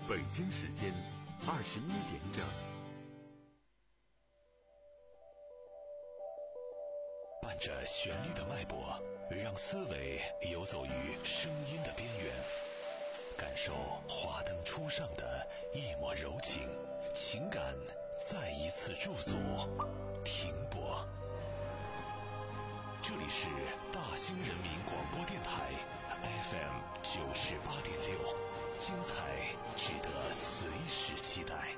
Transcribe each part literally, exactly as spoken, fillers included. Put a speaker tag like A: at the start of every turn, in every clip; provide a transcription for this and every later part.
A: 北京时间二十一点整。
B: 伴着旋律的脉搏，让思维游走于声音的边缘，感受华灯初上的一抹柔情，情感再一次驻足停泊。这里是大兴人民广播电台 F M 九十八点六，精彩值得随时期待。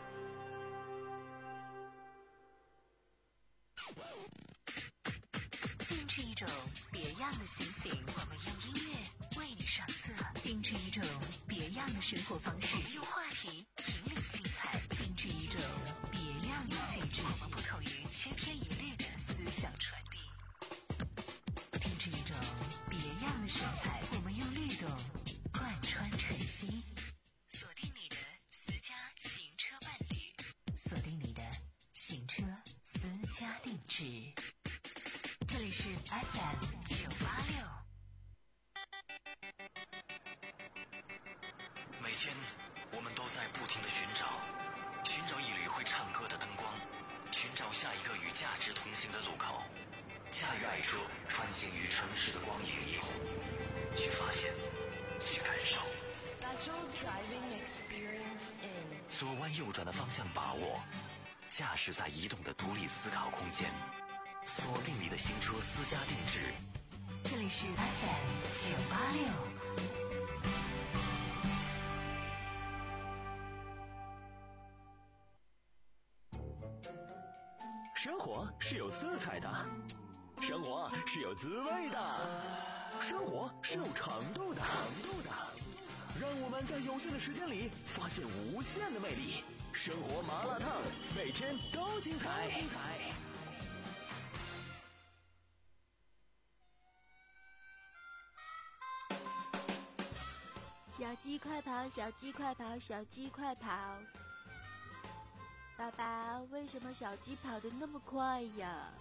C: 定制一种别样的心情，我们用音乐为你上色；定制一种别样的生活方式，我们用话题引领精彩；定制一种别样的气质，我们不同于千篇一律的思想传递；定制一种别样的神采，我们用律动贯穿晨曦。锁定你的私家行车伴侣，锁定你的行车私家定制。这里是 F M 九八六。
D: 每天我们都在不停地寻找，寻找一缕会唱歌的灯光，寻找下一个与价值同行的路口，驾驭爱车穿行于城市的光影霓虹，去发现，去感受。
E: Special driving experience in
D: 左弯右转的方向把握，驾驶在移动的独立思考空间，锁定你的行车私家定制。
C: 这里是 F M 九八六。
F: 生活是有色彩的，生活是有滋味的，生活是有长度的，长度的。让我们在有限的时间里发现无限的魅力。生活麻辣烫，每天都精彩。精彩。
G: 小鸡快跑，小鸡快跑，小鸡快跑！爸爸，为什么小鸡跑得那么快呀？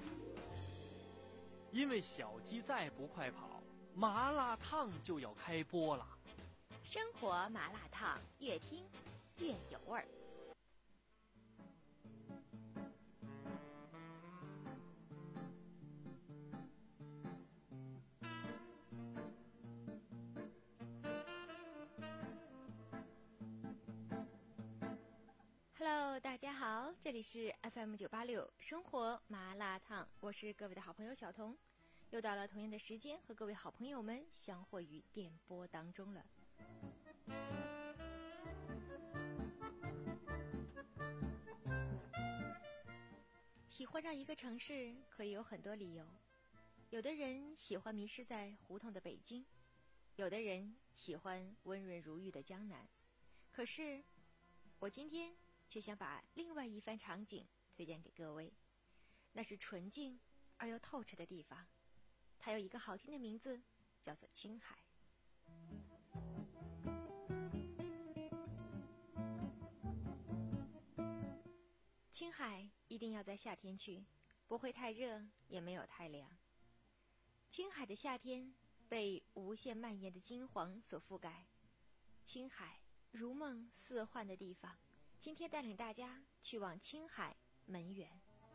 H: 因为小鸡再不快跑，麻辣烫就要开播了。
G: 生活麻辣烫，越听越有味儿。Hello， 大家好，这里是 F M 九八六生活麻辣烫，我是各位的好朋友小彤，又到了同样的时间和各位好朋友们相会于电波当中了。喜欢上一个城市可以有很多理由，有的人喜欢迷失在胡同的北京，有的人喜欢温润如玉的江南，可是我今天却想把另外一番场景推荐给各位，那是纯净而又透彻的地方，它有一个好听的名字，叫做青海。青海一定要在夏天去，不会太热，也没有太凉。青海的夏天被无限蔓延的金黄所覆盖，青海如梦似幻的地方，今天带领大家去往青海门源。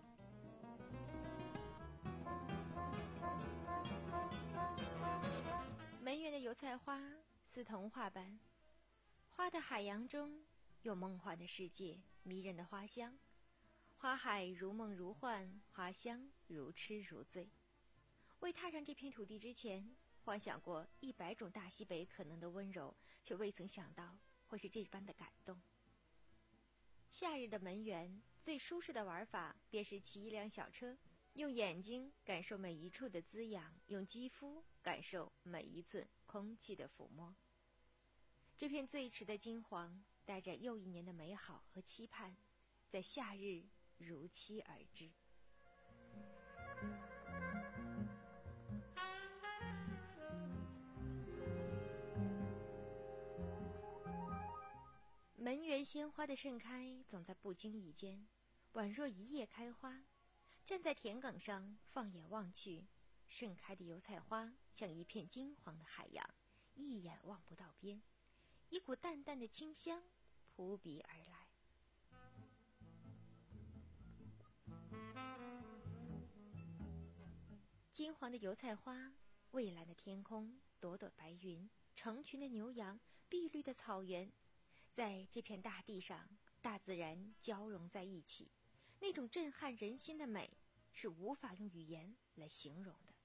G: 门源的油菜花似童话般，花的海洋中有梦幻的世界，迷人的花香，花海如梦如幻，花香如痴如醉。未踏上这片土地之前，幻想过一百种大西北可能的温柔，却未曾想到会是这般的感动。夏日的门源最舒适的玩法便是骑一辆小车，用眼睛感受每一处的滋养，用肌肤感受每一寸空气的抚摸。这片最迟的金黄带着又一年的美好和期盼，在夏日如期而至。门源鲜花的盛开总在不经意间，宛若一夜开花。站在田埂上放眼望去，盛开的油菜花像一片金黄的海洋，一眼望不到边。一股淡淡的清香扑鼻而来。金黄的油菜花，蔚蓝的天空，朵朵白云，成群的牛羊，碧绿的草原，在这片大地上，大自然交融在一起，那种震撼人心的美，是无法用语言来形容的。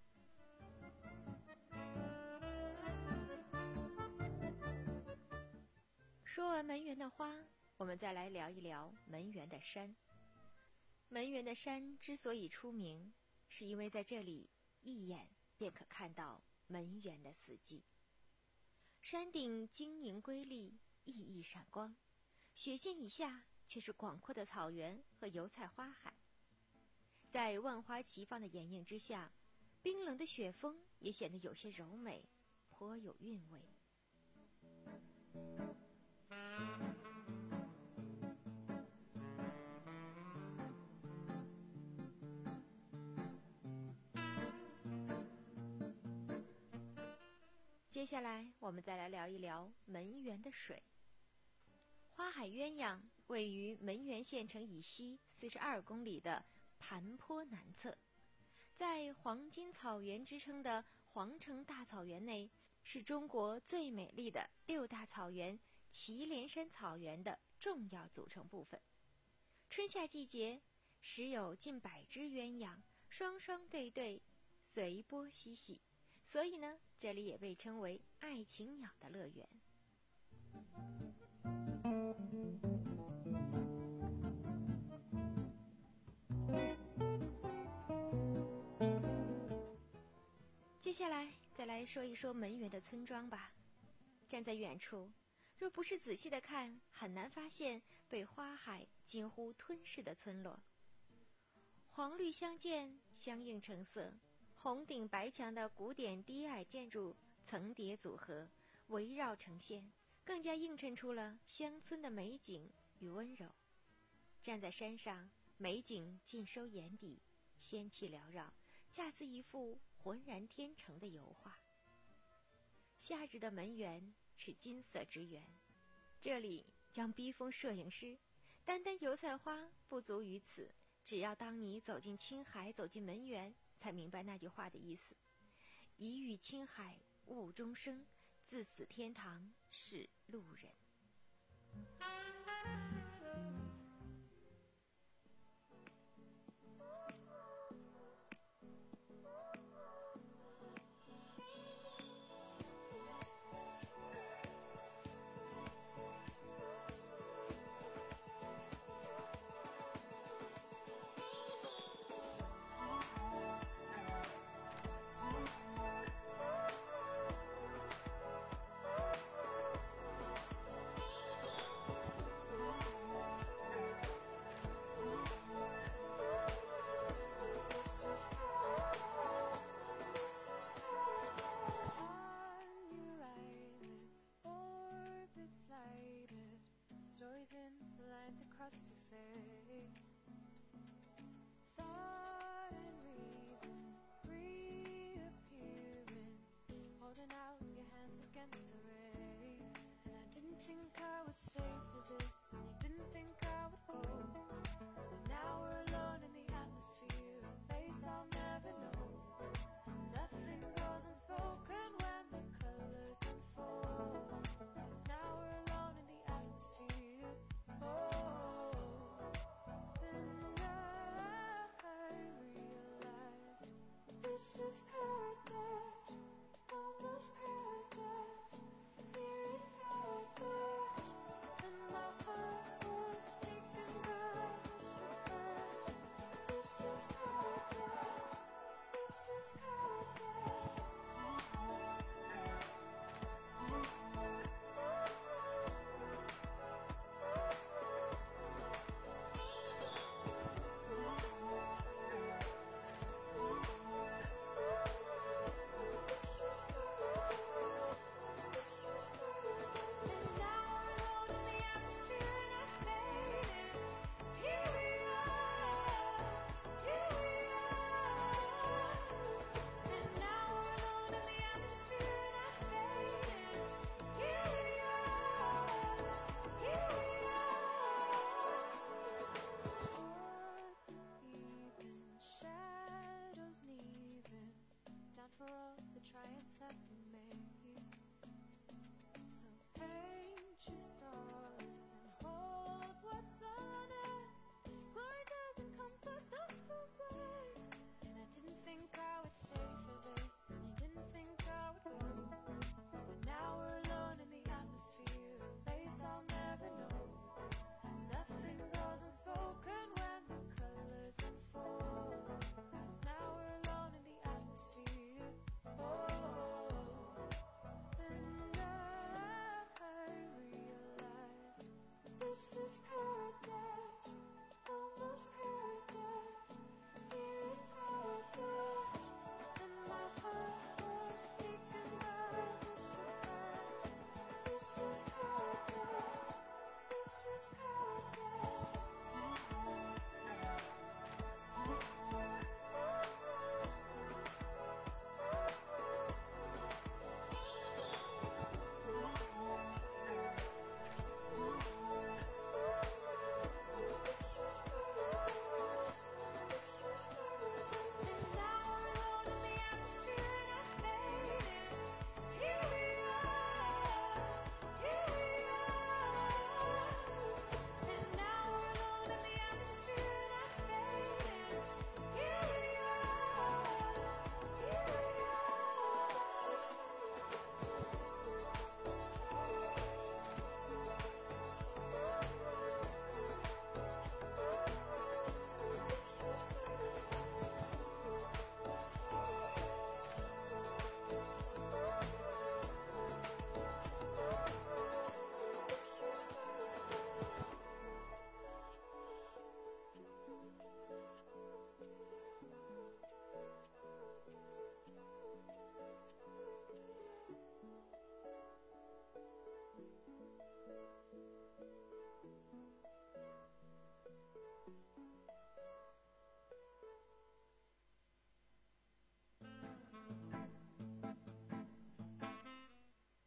G: 说完门源的花，我们再来聊一聊门源的山。门源的山之所以出名，是因为在这里一眼便可看到门源的四季。山顶晶莹瑰丽，熠熠闪光，雪线以下却是广阔的草原和油菜花海。在万花齐放的掩映之下，冰冷的雪峰也显得有些柔美，颇有韵味。接下来我们再来聊一聊门源的水。花海鸳鸯位于门源县城以西四十二公里的盘坡南侧，在黄金草原之称的黄城大草原内，是中国最美丽的六大草原祁连山草原的重要组成部分。春夏季节，时有近百只鸳鸯双双对对，随波嬉戏，所以呢，这里也被称为爱情鸟的乐园。接下来再来说一说门源的村庄吧。站在远处，若不是仔细的看，很难发现被花海几乎吞噬的村落。黄绿相间，相映成色，红顶白墙的古典低矮建筑层叠组合，围绕呈现，更加映衬出了乡村的美景与温柔。站在山上，美景尽收眼底，仙气缭绕，恰似一幅浑然天成的油画。夏日的门源是金色之源，这里将逼疯摄影师。单单油菜花不足于此，只要当你走进青海，走进门源，才明白那句话的意思：一遇青海误终生，自此天堂是路人。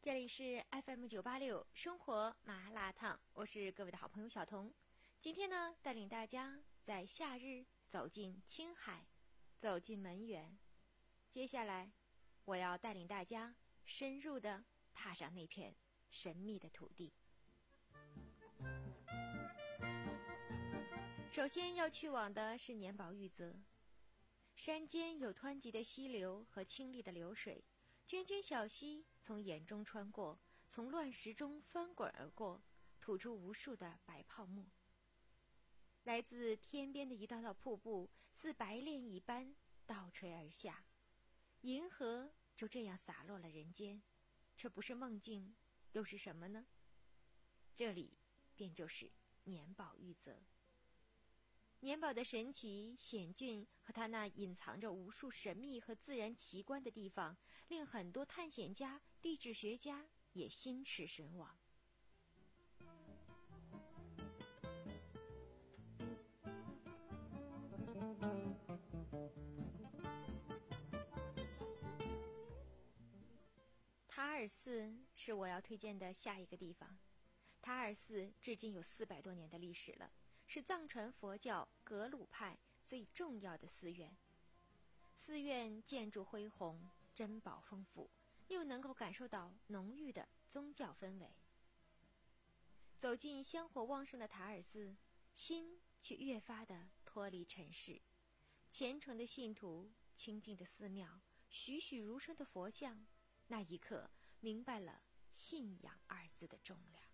G: 这里是 F M 九八六生活麻辣烫，我是各位的好朋友小彤。今天呢，带领大家在夏日走进青海，走进门源。接下来，我要带领大家深入的踏上那片神秘的土地。首先要去往的是年保玉泽，山间有湍急的溪流和清丽的流水，涓涓小溪从眼中穿过，从乱石中翻滚而过，吐出无数的白泡沫。来自天边的一道道瀑布，似白练一般倒垂而下，银河就这样洒落了人间。这不是梦境，又是什么呢？这里便就是年保玉泽。年保的神奇险峻和它那隐藏着无数神秘和自然奇观的地方，令很多探险家、地质学家也心驰神往。塔尔寺是我要推荐的下一个地方。塔尔寺至今有四百多年的历史了，是藏传佛教格鲁派最重要的寺院。寺院建筑恢宏，珍宝丰富，又能够感受到浓郁的宗教氛围。走进香火旺盛的塔尔寺，心却越发的脱离尘世。虔诚的信徒，清净的寺庙，栩栩如生的佛像，那一刻明白了信仰二字的重量。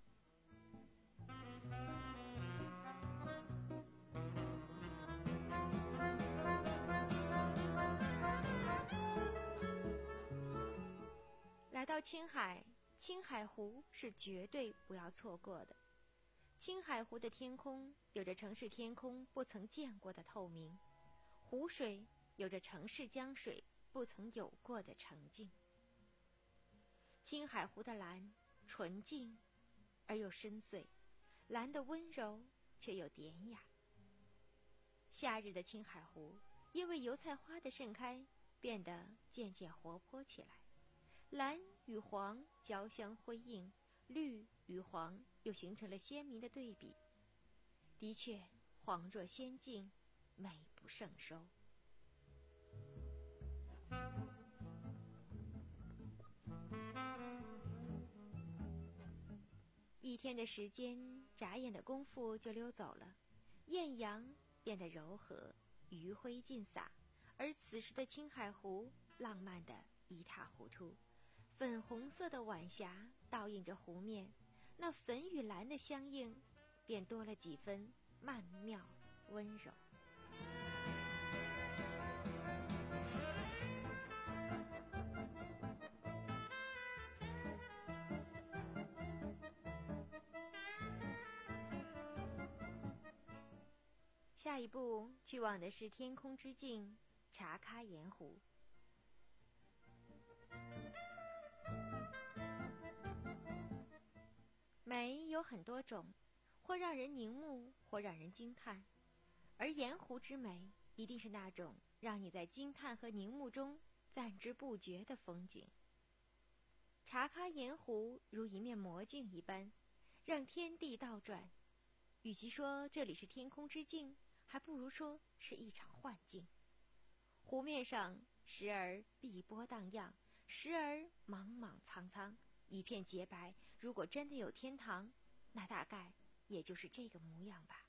G: 来到青海，青海湖是绝对不要错过的。青海湖的天空有着城市天空不曾见过的透明，湖水有着城市江水不曾有过的澄净。青海湖的蓝纯净而又深邃，蓝的温柔却又典雅。夏日的青海湖因为油菜花的盛开，变得渐渐活泼起来。蓝与黄交相辉映，绿与黄又形成了鲜明的对比。的确，黄若仙境，美不胜收。一天的时间，眨眼的功夫就溜走了，艳阳变得柔和，余晖尽洒，而此时的青海湖浪漫的一塌糊涂。粉红色的晚霞倒映着湖面，那粉与蓝的相映，便多了几分曼妙温柔。下一步去往的是天空之境察喀岩湖。美有很多种，或让人凝目，或让人惊叹，而盐湖之美一定是那种让你在惊叹和凝目中赞之不绝的风景。察喀盐湖如一面魔镜一般，让天地倒转。与其说这里是天空之镜，还不如说是一场幻境。湖面上时而碧波荡漾，时而茫茫苍苍，一片洁白。如果真的有天堂，那大概也就是这个模样吧。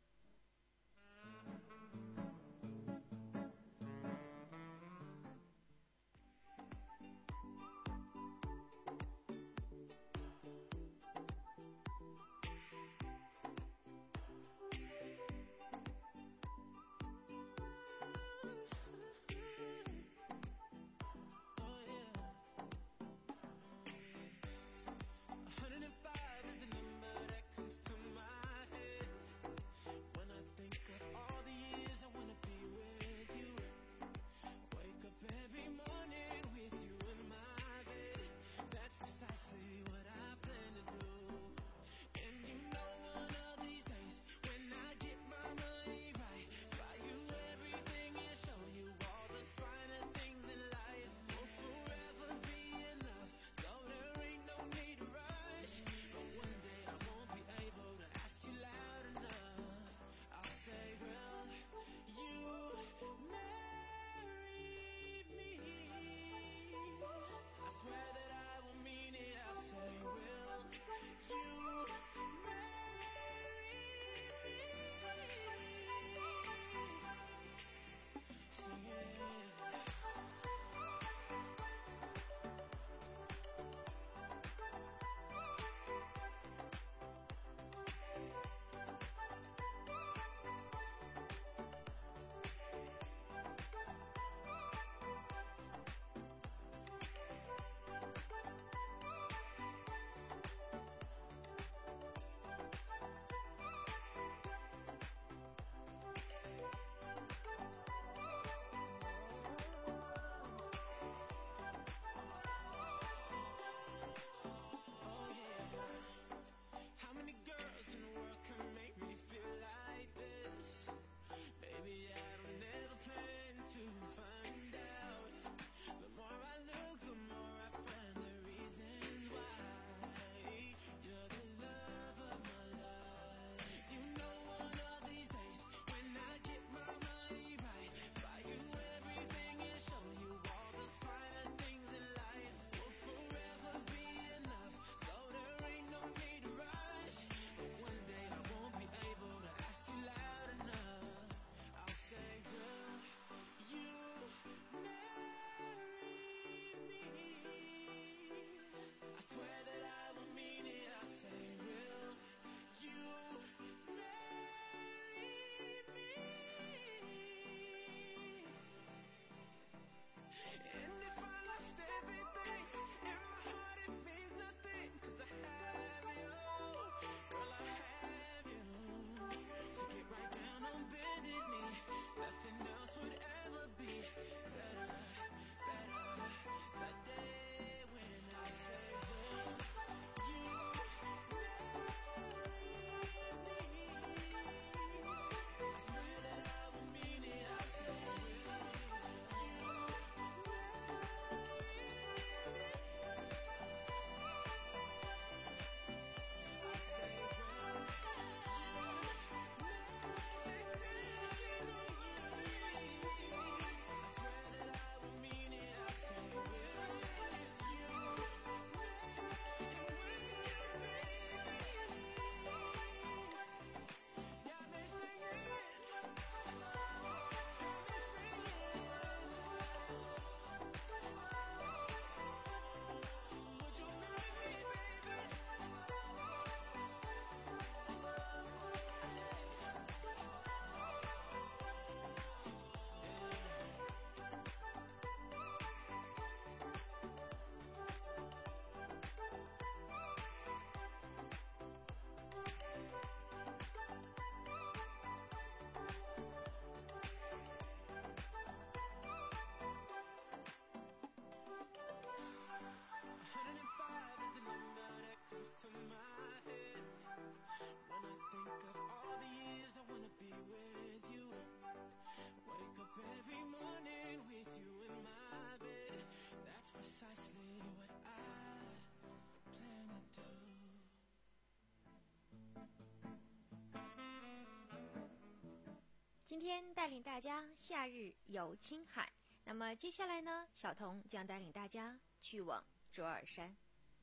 G: 今天带领大家夏日游青海，那么接下来呢，小童将带领大家去往卓尔山。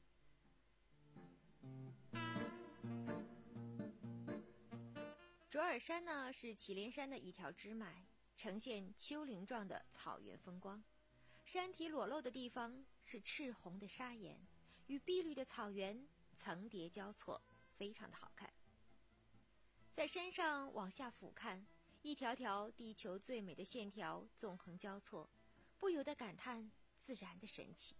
G: 卓尔山呢是祁连山的一条支脉，呈现丘陵状的草原风光。山体裸露的地方是赤红的砂岩，与碧绿的草原层叠交错，非常的好看。在山上往下俯瞰，一条条地球最美的线条纵横交错，不由得感叹自然的神奇。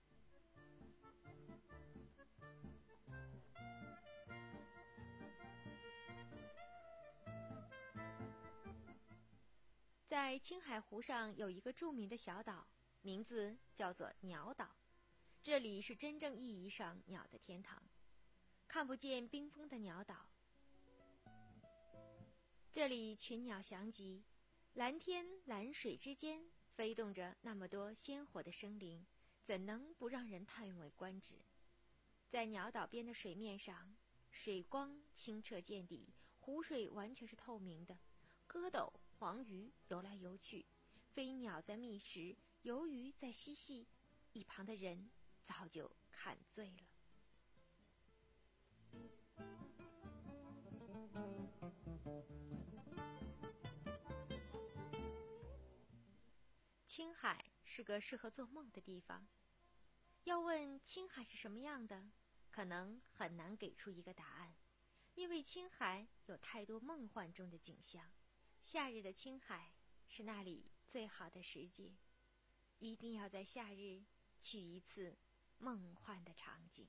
G: 在青海湖上有一个著名的小岛，名字叫做鸟岛，这里是真正意义上鸟的天堂。看不见冰封的鸟岛，这里群鸟翔集，蓝天蓝水之间飞动着那么多鲜活的生灵，怎能不让人叹为观止？在鸟岛边的水面上，水光清澈见底，湖水完全是透明的，蝌蚪、黄鱼游来游去，飞鸟在觅食，游鱼在嬉戏，一旁的人早就看醉了。青海是个适合做梦的地方。要问青海是什么样的，可能很难给出一个答案，因为青海有太多梦幻中的景象。夏日的青海是那里最好的时节，一定要在夏日去一次梦幻的场景。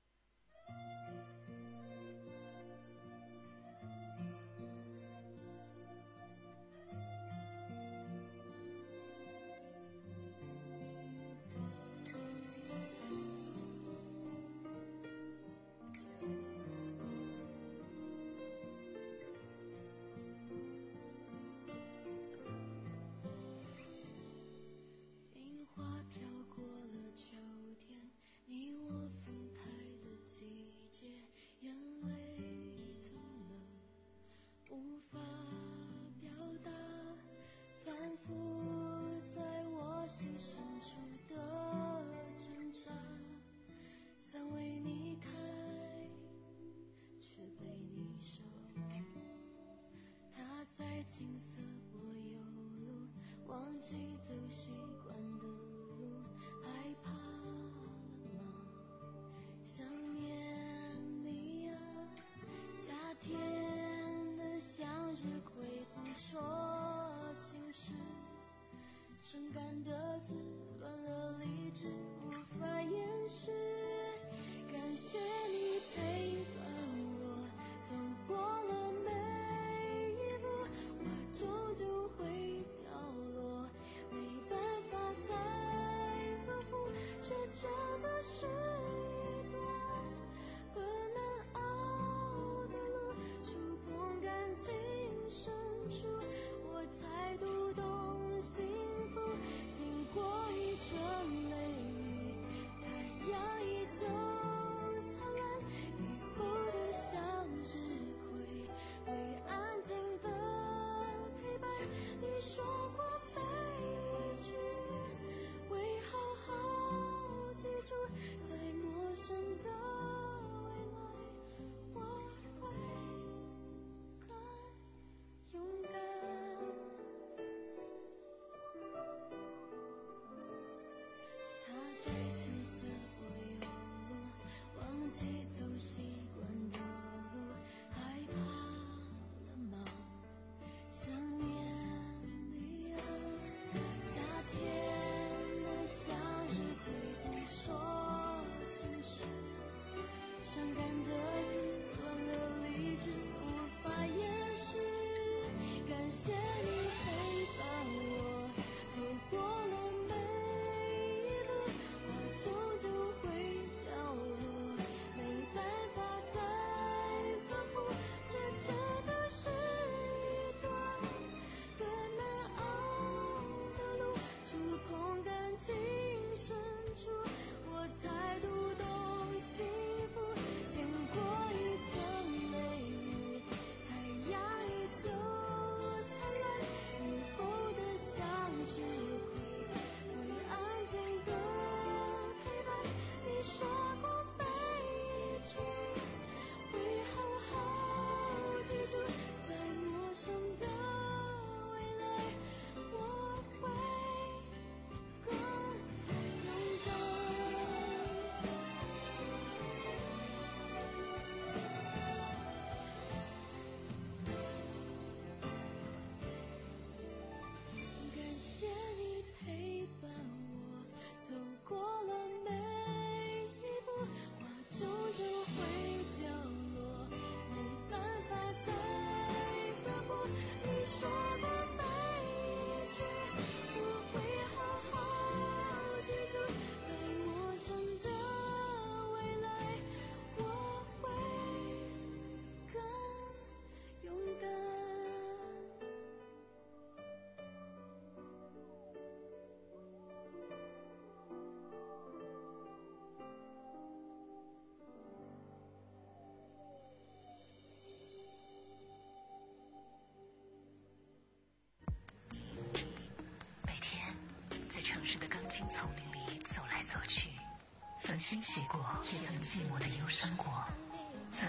E: 青色柏油路，忘记走习惯的路，害怕了吗？想念你啊，夏天的向日葵不说心事，伤感的字乱了理智，无法掩饰。感谢你陪伴我走过了每一步，终究会掉落，没办法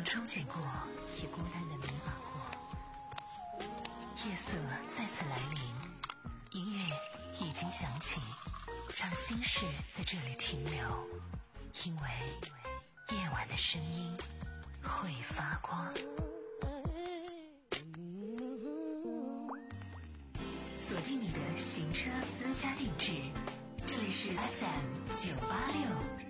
C: 憧憬过，也孤单的迷茫过。夜色再次来临，音乐已经响起，让心事在这里停留，因为夜晚的声音会发光。锁定你的行车私家定制，这里是 F M 九八六。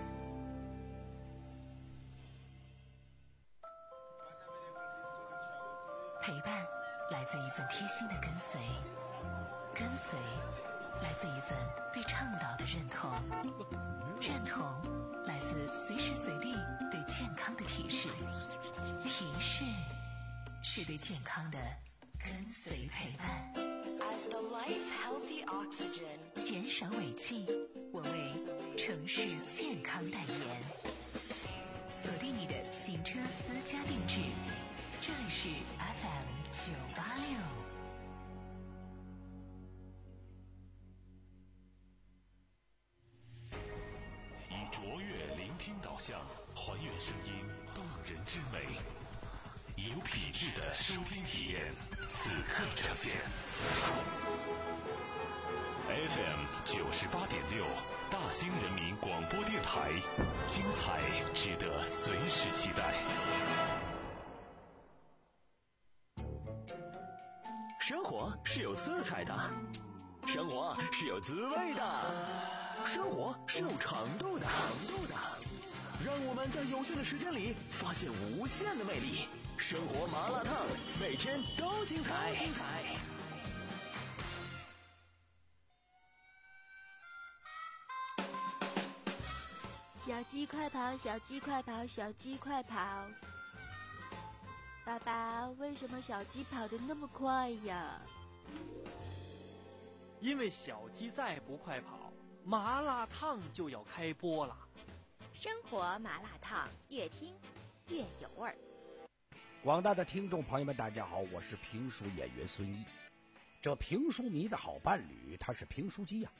C: 陪伴来自一份贴心的跟随，跟随来自一份对倡导的认同，认同来自随时随地对健康的提示，提示是对健康的跟随陪伴。As the life healthy oxygen， 减少尾气，我为城市健康代言。锁定你的行车私家定制，这里是 F M 九八六。
B: 以卓越聆听导向，还原声音动人之美，有品质的收听体验，此刻呈现。F M 九十八点六，大兴人民广播电台，精彩值得随时期待。
F: 生活是有色彩的，生活是有滋味的，生活是有长度的，长度的。让我们在有限的时间里发现无限的魅力。生活麻辣烫，每天都精彩。精彩。
G: 小鸡快跑，小鸡快跑，小鸡快跑！爸爸，为什么小鸡跑得那么快呀？
H: 因为小鸡再不快跑，麻辣烫就要开播了。
G: 生活麻辣烫，越听越有味儿。
I: 广大的听众朋友们，大家好，我是评书演员孙一。这评书迷的好伴侣，他是评书机呀、啊。